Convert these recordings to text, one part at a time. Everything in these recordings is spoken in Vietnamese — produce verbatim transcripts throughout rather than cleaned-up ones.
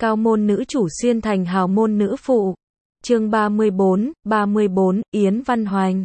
Cao môn nữ chủ xuyên thành hào môn nữ phụ. Chương ba mươi bốn, ba mươi bốn, Yến Văn Hoành.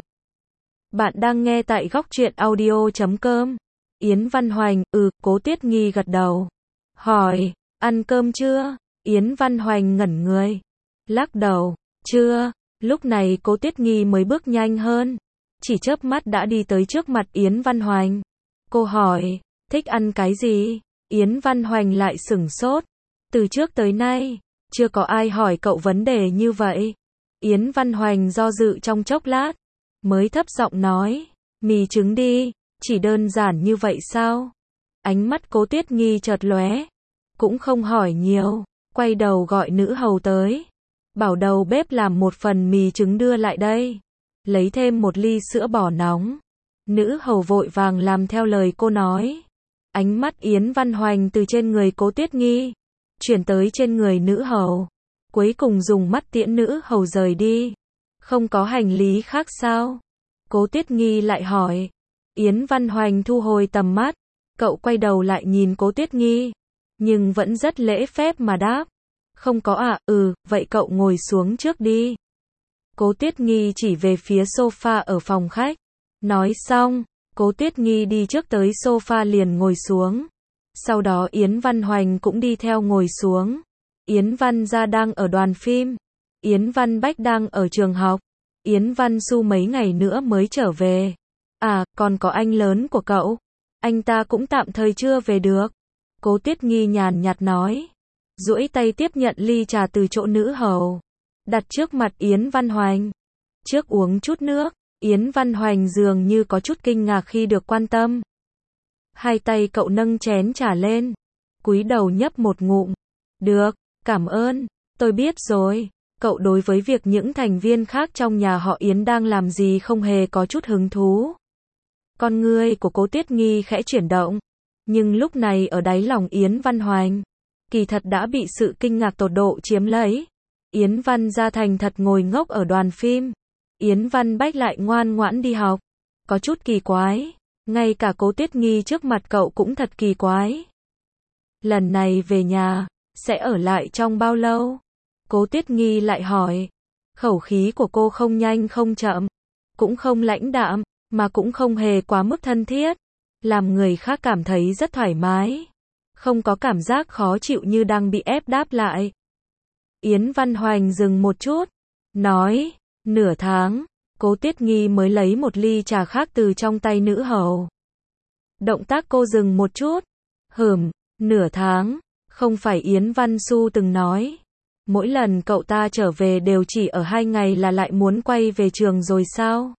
Bạn đang nghe tại góc truyện audio chấm com. Yến Văn Hoành, ừ, Cố Tiết Nghi gật đầu. Hỏi, ăn cơm chưa? Yến Văn Hoành ngẩn người. Lắc đầu, chưa. Lúc này Cố Tiết Nghi mới bước nhanh hơn. Chỉ chớp mắt đã đi tới trước mặt Yến Văn Hoành. Cô hỏi, thích ăn cái gì? Yến Văn Hoành lại sửng sốt. Từ trước tới nay, chưa có ai hỏi cậu vấn đề như vậy. Yến Văn Hoành do dự trong chốc lát, mới thấp giọng nói, mì trứng đi, chỉ đơn giản như vậy sao? Ánh mắt Cố Tiết Nghi chợt lóe, cũng không hỏi nhiều, quay đầu gọi nữ hầu tới, bảo đầu bếp làm một phần mì trứng đưa lại đây, lấy thêm một ly sữa bò nóng. Nữ hầu vội vàng làm theo lời cô nói. Ánh mắt Yến Văn Hoành từ trên người Cố Tiết Nghi chuyển tới trên người nữ hầu, cuối cùng dùng mắt tiễn nữ hầu rời đi. Không có hành lý khác sao? Cố Tiết Nghi lại hỏi. Yến Văn Hoành thu hồi tầm mắt, cậu quay đầu lại nhìn Cố Tiết Nghi, nhưng vẫn rất lễ phép mà đáp. Không có ạ, à, ừ, vậy cậu ngồi xuống trước đi. Cố Tiết Nghi chỉ về phía sofa ở phòng khách. Nói xong, Cố Tiết Nghi đi trước tới sofa liền ngồi xuống. Sau đó Yến Văn Hoành cũng đi theo ngồi xuống. Yến Văn Gia đang ở đoàn phim. Yến Văn Bách đang ở trường học. Yến Văn Xu mấy ngày nữa mới trở về. À, còn có anh lớn của cậu. Anh ta cũng tạm thời chưa về được. Cố Tiết Nghi nhàn nhạt nói. Duỗi tay tiếp nhận ly trà từ chỗ nữ hầu, đặt trước mặt Yến Văn Hoành. Trước uống chút nước. Yến Văn Hoành dường như có chút kinh ngạc khi được quan tâm. Hai tay cậu nâng chén trà lên, cúi đầu nhấp một ngụm. Được, cảm ơn, tôi biết rồi. Cậu đối với việc những thành viên khác trong nhà họ Yến đang làm gì không hề có chút hứng thú. Con ngươi của Cố Tiết Nghi khẽ chuyển động, nhưng lúc này ở đáy lòng Yến Văn Hoành, kỳ thật đã bị sự kinh ngạc tột độ chiếm lấy. Yến Văn Gia thành thật ngồi ngốc ở đoàn phim. Yến Văn Bách lại ngoan ngoãn đi học. Có chút kỳ quái. Ngay cả Cố Tiết Nghi trước mặt cậu cũng thật kỳ quái. Lần này về nhà, sẽ ở lại trong bao lâu? Cố Tiết Nghi lại hỏi. Khẩu khí của cô không nhanh không chậm, cũng không lãnh đạm, mà cũng không hề quá mức thân thiết, làm người khác cảm thấy rất thoải mái, không có cảm giác khó chịu như đang bị ép đáp lại. Yến Văn Hoành dừng một chút, nói, nửa tháng. Cố Tiết Nghi mới lấy một ly trà khác từ trong tay nữ hầu. Động tác cô dừng một chút. Hừm, nửa tháng. Không phải Yến Văn Xu từng nói, mỗi lần cậu ta trở về đều chỉ ở hai ngày là lại muốn quay về trường rồi sao?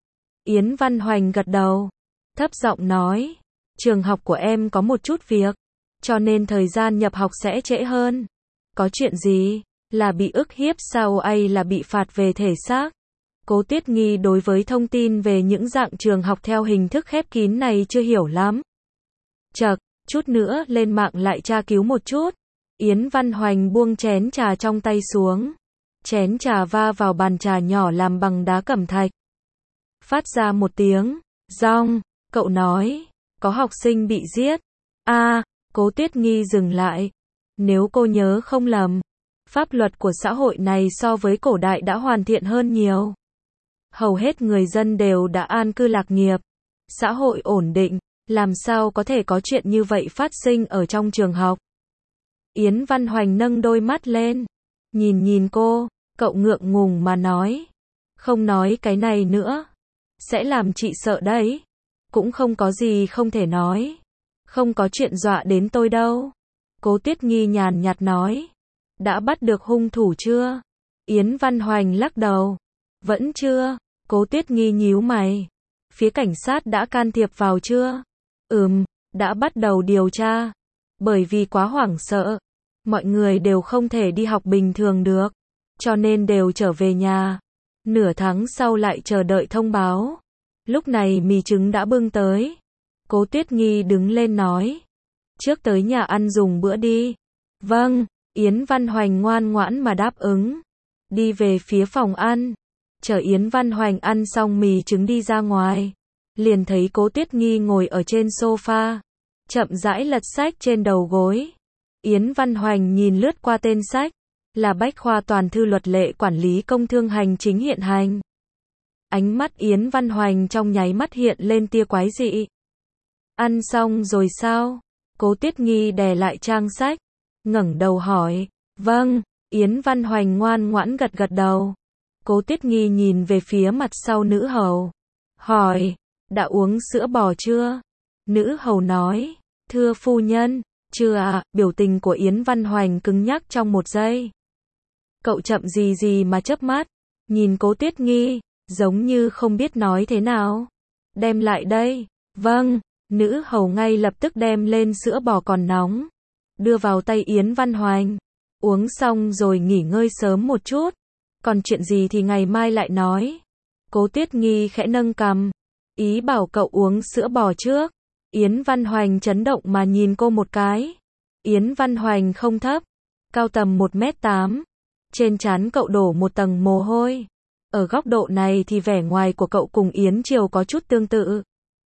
Yến Văn Hoành gật đầu, thấp giọng nói, trường học của em có một chút việc, cho nên thời gian nhập học sẽ trễ hơn. Có chuyện gì? Là bị ức hiếp sao hay là bị phạt về thể xác? Cố Tiết Nghi đối với thông tin về những dạng trường học theo hình thức khép kín này chưa hiểu lắm. Chậc, chút nữa lên mạng lại tra cứu một chút. Yến Văn Hoành buông chén trà trong tay xuống. Chén trà va vào bàn trà nhỏ làm bằng đá cẩm thạch. Phát ra một tiếng dong, cậu nói, có học sinh bị giết. A, à, Cố Tiết Nghi dừng lại. Nếu cô nhớ không lầm, pháp luật của xã hội này so với cổ đại đã hoàn thiện hơn nhiều. Hầu hết người dân đều đã an cư lạc nghiệp, xã hội ổn định, làm sao có thể có chuyện như vậy phát sinh ở trong trường học? Yến Văn Hoành nâng đôi mắt lên, nhìn nhìn cô, cậu ngượng ngùng mà nói, không nói cái này nữa, sẽ làm chị sợ đấy. Cũng không có gì không thể nói, không có chuyện dọa đến tôi đâu. Cố Tiết Nghi nhàn nhạt nói, đã bắt được hung thủ chưa? Yến Văn Hoành lắc đầu, vẫn chưa. Cố Tiết Nghi nhíu mày, phía cảnh sát đã can thiệp vào chưa? Ừm, đã bắt đầu điều tra. Bởi vì quá hoảng sợ, mọi người đều không thể đi học bình thường được, cho nên đều trở về nhà. Nửa tháng sau lại chờ đợi thông báo. Lúc này mì trứng đã bưng tới. Cố Tiết Nghi đứng lên nói, trước tới nhà ăn dùng bữa đi. Vâng. Yến Văn Hoành ngoan ngoãn mà đáp ứng, đi về phía phòng ăn. Chờ Yến Văn Hoành ăn xong mì trứng đi ra ngoài, liền thấy Cố Tiết Nghi ngồi ở trên sofa, chậm rãi lật sách trên đầu gối. Yến Văn Hoành nhìn lướt qua tên sách, là Bách khoa toàn thư luật lệ quản lý công thương hành chính hiện hành. Ánh mắt Yến Văn Hoành trong nháy mắt hiện lên tia quái dị. Ăn xong rồi sao? Cố Tiết Nghi đè lại trang sách, ngẩng đầu hỏi. Vâng, Yến Văn Hoành ngoan ngoãn gật gật đầu. Cố Tiết Nghi nhìn về phía mặt sau nữ hầu, hỏi, đã uống sữa bò chưa? Nữ hầu nói, thưa phu nhân, chưa ạ. Biểu tình của Yến Văn Hoành cứng nhắc trong một giây. Cậu chậm gì gì mà chớp mắt, nhìn Cố Tiết Nghi, giống như không biết nói thế nào. Đem lại đây. Vâng, nữ hầu ngay lập tức đem lên sữa bò còn nóng, đưa vào tay Yến Văn Hoành. Uống xong rồi nghỉ ngơi sớm một chút, còn chuyện gì thì ngày mai lại nói. Cố Tiết Nghi khẽ nâng cằm, ý bảo cậu uống sữa bò trước. Yến Văn Hoành chấn động mà nhìn cô một cái. Yến Văn Hoành không thấp, cao tầm một mét tám. Trên trán cậu đổ một tầng mồ hôi. Ở góc độ này thì vẻ ngoài của cậu cùng Yến Triều có chút tương tự.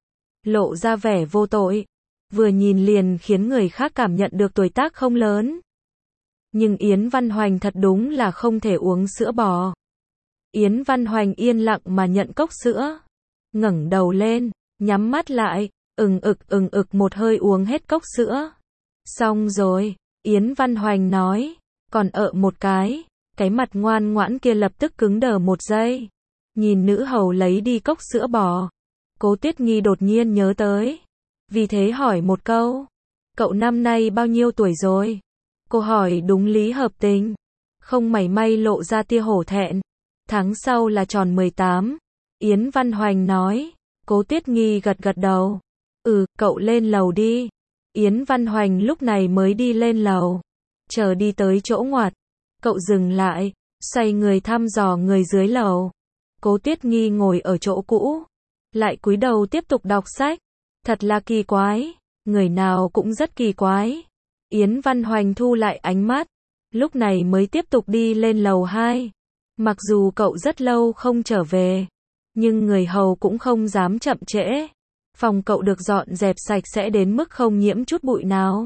Lộ ra vẻ vô tội, vừa nhìn liền khiến người khác cảm nhận được tuổi tác không lớn. Nhưng Yến Văn Hoành thật đúng là không thể uống sữa bò. Yến Văn Hoành yên lặng mà nhận cốc sữa, ngẩng đầu lên, nhắm mắt lại, ừng ực ừng ực một hơi uống hết cốc sữa. Xong rồi, Yến Văn Hoành nói, còn ợ một cái. Cái mặt ngoan ngoãn kia lập tức cứng đờ một giây. Nhìn nữ hầu lấy đi cốc sữa bò, Cố Tiết Nghi đột nhiên nhớ tới. Vì thế hỏi một câu, cậu năm nay bao nhiêu tuổi rồi? Cô hỏi đúng lý hợp tình, không mảy may lộ ra tia hổ thẹn. Tháng sau là tròn mười tám. Yến Văn Hoành nói. Cố Tiết Nghi gật gật đầu. Ừ, cậu lên lầu đi. Yến Văn Hoành lúc này mới đi lên lầu. Chờ đi tới chỗ ngoặt, cậu dừng lại, xoay người thăm dò người dưới lầu. Cố Tiết Nghi ngồi ở chỗ cũ, lại cúi đầu tiếp tục đọc sách. Thật là kỳ quái, người nào cũng rất kỳ quái. Yến Văn Hoành thu lại ánh mắt, lúc này mới tiếp tục đi lên lầu hai. Mặc dù cậu rất lâu không trở về, nhưng người hầu cũng không dám chậm trễ. Phòng cậu được dọn dẹp sạch sẽ đến mức không nhiễm chút bụi nào.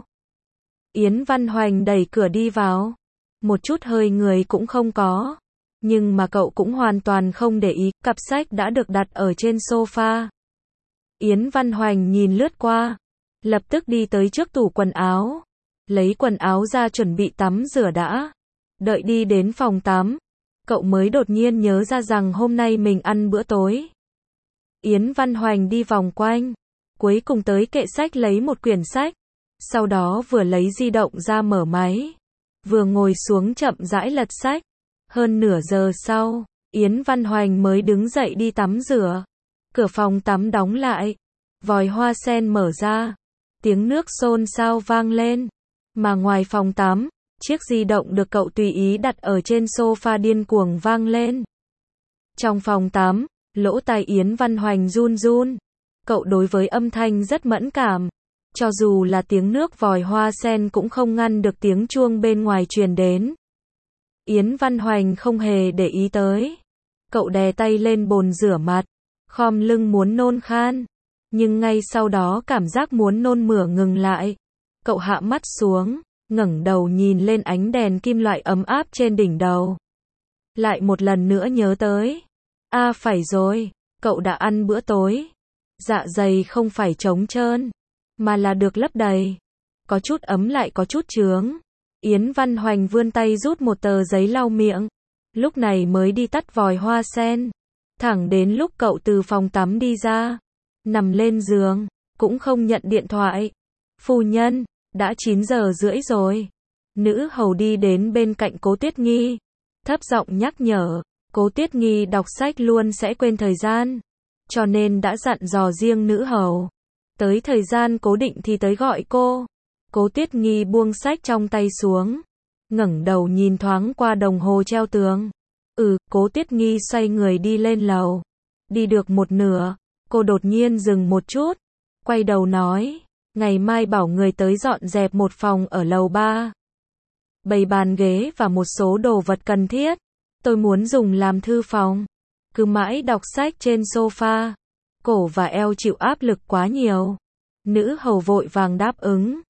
Yến Văn Hoành đẩy cửa đi vào, một chút hơi người cũng không có. Nhưng mà cậu cũng hoàn toàn không để ý, cặp sách đã được đặt ở trên sofa. Yến Văn Hoành nhìn lướt qua, lập tức đi tới trước tủ quần áo, lấy quần áo ra chuẩn bị tắm rửa đã. Đợi đi đến phòng tắm, cậu mới đột nhiên nhớ ra rằng hôm nay mình ăn bữa tối. Yến Văn Hoành đi vòng quanh, cuối cùng tới kệ sách lấy một quyển sách, sau đó vừa lấy di động ra mở máy, vừa ngồi xuống chậm rãi lật sách. Hơn nửa giờ sau, Yến Văn Hoành mới đứng dậy đi tắm rửa. Cửa phòng tắm đóng lại, vòi hoa sen mở ra, tiếng nước xôn xao vang lên. Mà ngoài phòng tắm, chiếc di động được cậu tùy ý đặt ở trên sofa điên cuồng vang lên. Trong phòng tắm, lỗ tai Yến Văn Hoành run run. Cậu đối với âm thanh rất mẫn cảm. Cho dù là tiếng nước vòi hoa sen cũng không ngăn được tiếng chuông bên ngoài truyền đến. Yến Văn Hoành không hề để ý tới. Cậu đè tay lên bồn rửa mặt, khom lưng muốn nôn khan. Nhưng ngay sau đó cảm giác muốn nôn mửa ngừng lại. Cậu hạ mắt xuống, ngẩng đầu nhìn lên ánh đèn kim loại ấm áp trên đỉnh đầu. Lại một lần nữa nhớ tới. À phải rồi, cậu đã ăn bữa tối. Dạ dày không phải trống trơn, mà là được lấp đầy. Có chút ấm lại có chút chướng. Yến Văn Hoành vươn tay rút một tờ giấy lau miệng. Lúc này mới đi tắt vòi hoa sen. Thẳng đến lúc cậu từ phòng tắm đi ra, nằm lên giường, cũng không nhận điện thoại. Phu nhân, đã chín giờ rưỡi rồi. Nữ hầu đi đến bên cạnh Cố Tiết Nghi, thấp giọng nhắc nhở. Cố Tiết Nghi đọc sách luôn sẽ quên thời gian, cho nên đã dặn dò riêng nữ hầu. Tới thời gian cố định thì tới gọi cô. Cố Tiết Nghi buông sách trong tay xuống, ngẩng đầu nhìn thoáng qua đồng hồ treo tường. Ừ, Cố Tiết Nghi xoay người đi lên lầu. Đi được một nửa, cô đột nhiên dừng một chút, quay đầu nói, ngày mai bảo người tới dọn dẹp một phòng ở lầu ba. Bày bàn ghế và một số đồ vật cần thiết. Tôi muốn dùng làm thư phòng. Cứ mãi đọc sách trên sofa, cổ và eo chịu áp lực quá nhiều. Nữ hầu vội vàng đáp ứng.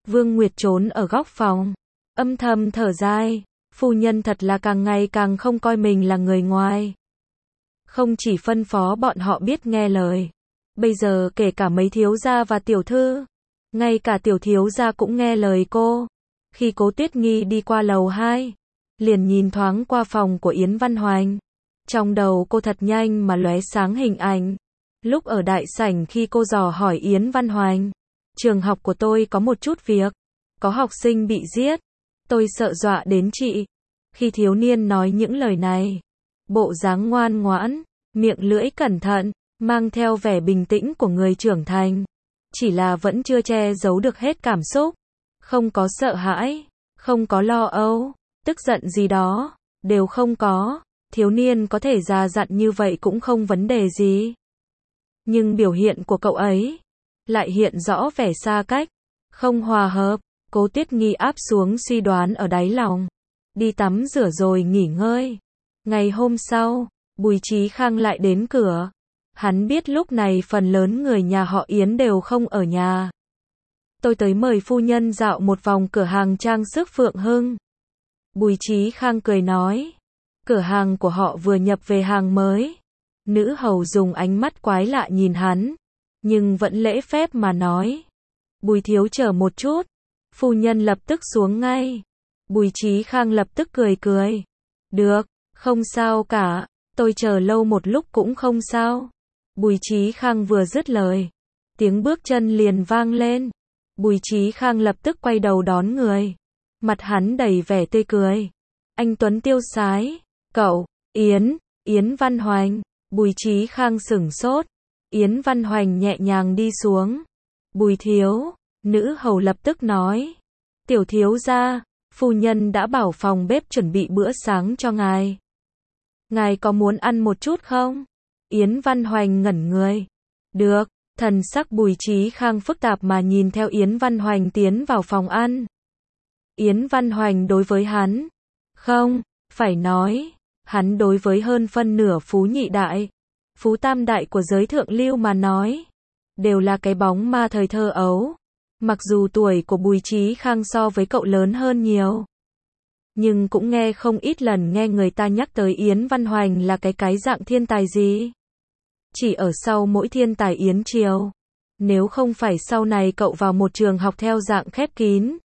Vương Nguyệt trốn ở góc phòng, âm thầm thở dài, phu nhân thật là càng ngày càng không coi mình là người ngoài. Không chỉ phân phó bọn họ biết nghe lời, bây giờ kể cả mấy thiếu gia và tiểu thư, ngay cả tiểu thiếu gia cũng nghe lời cô. Khi Cố Tuyết Nghi đi qua lầu hai, liền nhìn thoáng qua phòng của Yến Văn Hoành. Trong đầu cô thật nhanh mà lóe sáng hình ảnh. Lúc ở đại sảnh khi cô dò hỏi Yến Văn Hoành, trường học của tôi có một chút việc, có học sinh bị giết, tôi sợ dọa đến chị. Khi thiếu niên nói những lời này, bộ dáng ngoan ngoãn, miệng lưỡi cẩn thận, mang theo vẻ bình tĩnh của người trưởng thành. Chỉ là vẫn chưa che giấu được hết cảm xúc. Không có sợ hãi, không có lo âu, tức giận gì đó, đều không có. Thiếu niên có thể già dặn như vậy cũng không vấn đề gì. Nhưng biểu hiện của cậu ấy lại hiện rõ vẻ xa cách, không hòa hợp. Cố Tuyết Nghi áp xuống suy đoán ở đáy lòng, đi tắm rửa rồi nghỉ ngơi. Ngày hôm sau, Bùi Chí Khang lại đến cửa. Hắn biết lúc này phần lớn người nhà họ Yến đều không ở nhà. Tôi tới mời phu nhân dạo một vòng cửa hàng trang sức Phượng Hưng. Bùi Chí Khang cười nói. Cửa hàng của họ vừa nhập về hàng mới. Nữ hầu dùng ánh mắt quái lạ nhìn hắn, nhưng vẫn lễ phép mà nói. Bùi thiếu chờ một chút. Phu nhân lập tức xuống ngay. Bùi Chí Khang lập tức cười cười. Được, không sao cả, tôi chờ lâu một lúc cũng không sao. Bùi Chí Khang vừa dứt lời, tiếng bước chân liền vang lên. Bùi Chí Khang lập tức quay đầu đón người. Mặt hắn đầy vẻ tươi cười. Anh tuấn tiêu sái. Cậu, Yến, Yến Văn Hoành. Bùi Chí Khang sửng sốt. Yến Văn Hoành nhẹ nhàng đi xuống. Bùi thiếu, nữ hầu lập tức nói. Tiểu thiếu gia, phu nhân đã bảo phòng bếp chuẩn bị bữa sáng cho ngài. Ngài có muốn ăn một chút không? Yến Văn Hoành ngẩn người. Được, thần sắc Bùi Chí Khang phức tạp mà nhìn theo Yến Văn Hoành tiến vào phòng ăn. Yến Văn Hoành đối với hắn, không, phải nói, hắn đối với hơn phân nửa phú nhị đại, phú tam đại của giới thượng lưu mà nói, đều là cái bóng ma thời thơ ấu. Mặc dù tuổi của Bùi Chí Khang so với cậu lớn hơn nhiều, nhưng cũng nghe không ít lần nghe người ta nhắc tới Yến Văn Hoành là cái cái dạng thiên tài gì. Chỉ ở sau mỗi thiên tài Yến Triều. Nếu không phải sau này cậu vào một trường học theo dạng khép kín,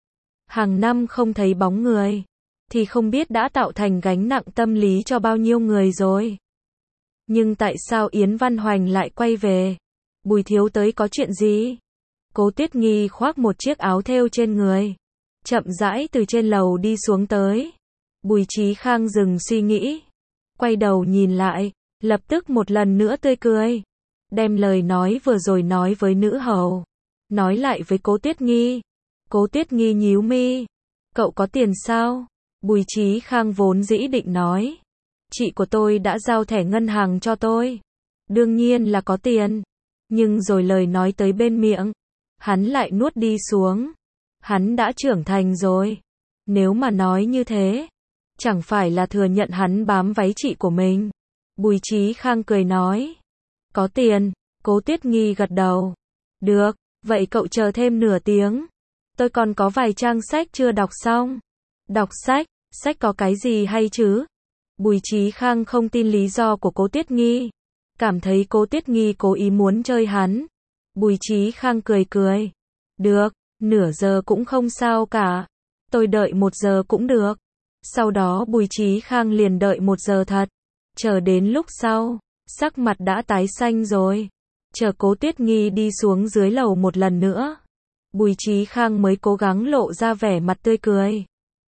hàng năm không thấy bóng người, thì không biết đã tạo thành gánh nặng tâm lý cho bao nhiêu người rồi. Nhưng tại sao Yến Văn Hoành lại quay về? Bùi thiếu tới có chuyện gì? Cố Tuyết Nghi khoác một chiếc áo thêu trên người, chậm rãi từ trên lầu đi xuống tới. Bùi Chí Khang dừng suy nghĩ, quay đầu nhìn lại, lập tức một lần nữa tươi cười, đem lời nói vừa rồi nói với nữ hầu, nói lại với Cố Tuyết Nghi. Cố Tuyết Nghi nhíu mi, cậu có tiền sao? Bùi Chí Khang vốn dĩ định nói, chị của tôi đã giao thẻ ngân hàng cho tôi, đương nhiên là có tiền, nhưng rồi lời nói tới bên miệng, hắn lại nuốt đi xuống. Hắn đã trưởng thành rồi, nếu mà nói như thế, chẳng phải là thừa nhận hắn bám váy chị của mình. Bùi Chí Khang cười nói, có tiền. Cố Tuyết Nghi gật đầu. Được, vậy cậu chờ thêm nửa tiếng, tôi còn có vài trang sách chưa đọc xong. Đọc sách, sách có cái gì hay chứ? Bùi Chí Khang không tin lý do của Cố Tuyết Nghi, cảm thấy Cố Tuyết Nghi cố ý muốn chơi hắn. Bùi Chí Khang cười cười, được, nửa giờ cũng không sao cả, tôi đợi một giờ cũng được. Sau đó Bùi Chí Khang liền đợi một giờ thật, chờ đến lúc sau, sắc mặt đã tái xanh rồi. Chờ Cố Tuyết Nghi đi xuống dưới lầu một lần nữa, Bùi Chí Khang mới cố gắng lộ ra vẻ mặt tươi cười.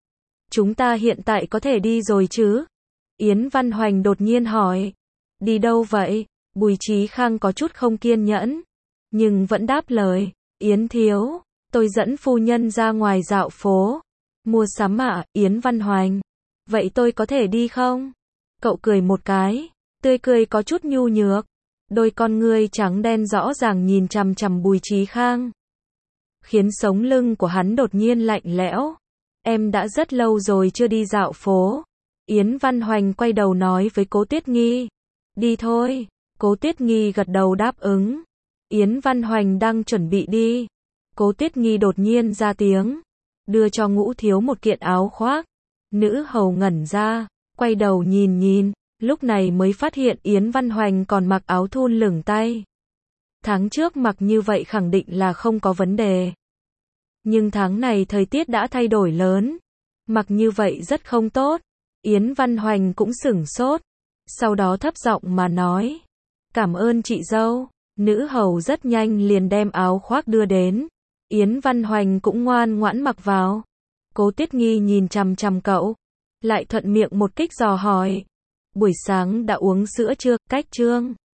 Chúng ta hiện tại có thể đi rồi chứ? Yến Văn Hoành đột nhiên hỏi. Đi đâu vậy? Bùi Chí Khang có chút không kiên nhẫn, nhưng vẫn đáp lời. Yến thiếu, tôi dẫn phu nhân ra ngoài dạo phố, mua sắm ạ. Yến Văn Hoành, vậy tôi có thể đi không? Cậu cười một cái, tươi cười có chút nhu nhược. Đôi con ngươi trắng đen rõ ràng nhìn chằm chằm Bùi Chí Khang, khiến sống lưng của hắn đột nhiên lạnh lẽo. Em đã rất lâu rồi chưa đi dạo phố. Yến Văn Hoành quay đầu nói với Cố Tuyết Nghi. Đi thôi. Cố Tuyết Nghi gật đầu đáp ứng. Yến Văn Hoành đang chuẩn bị đi, Cố Tuyết Nghi đột nhiên ra tiếng, đưa cho Ngũ Thiếu một kiện áo khoác. Nữ hầu ngẩn ra, quay đầu nhìn nhìn, lúc này mới phát hiện Yến Văn Hoành còn mặc áo thun lửng tay. Tháng trước mặc như vậy khẳng định là không có vấn đề. Nhưng tháng này thời tiết đã thay đổi lớn, mặc như vậy rất không tốt. Yến Văn Hoành cũng sửng sốt, sau đó thấp giọng mà nói, cảm ơn chị dâu. Nữ hầu rất nhanh liền đem áo khoác đưa đến, Yến Văn Hoành cũng ngoan ngoãn mặc vào. Cố Tuyết Nghi nhìn chằm chằm cậu, lại thuận miệng một kích dò hỏi, buổi sáng đã uống sữa chưa, cách chương.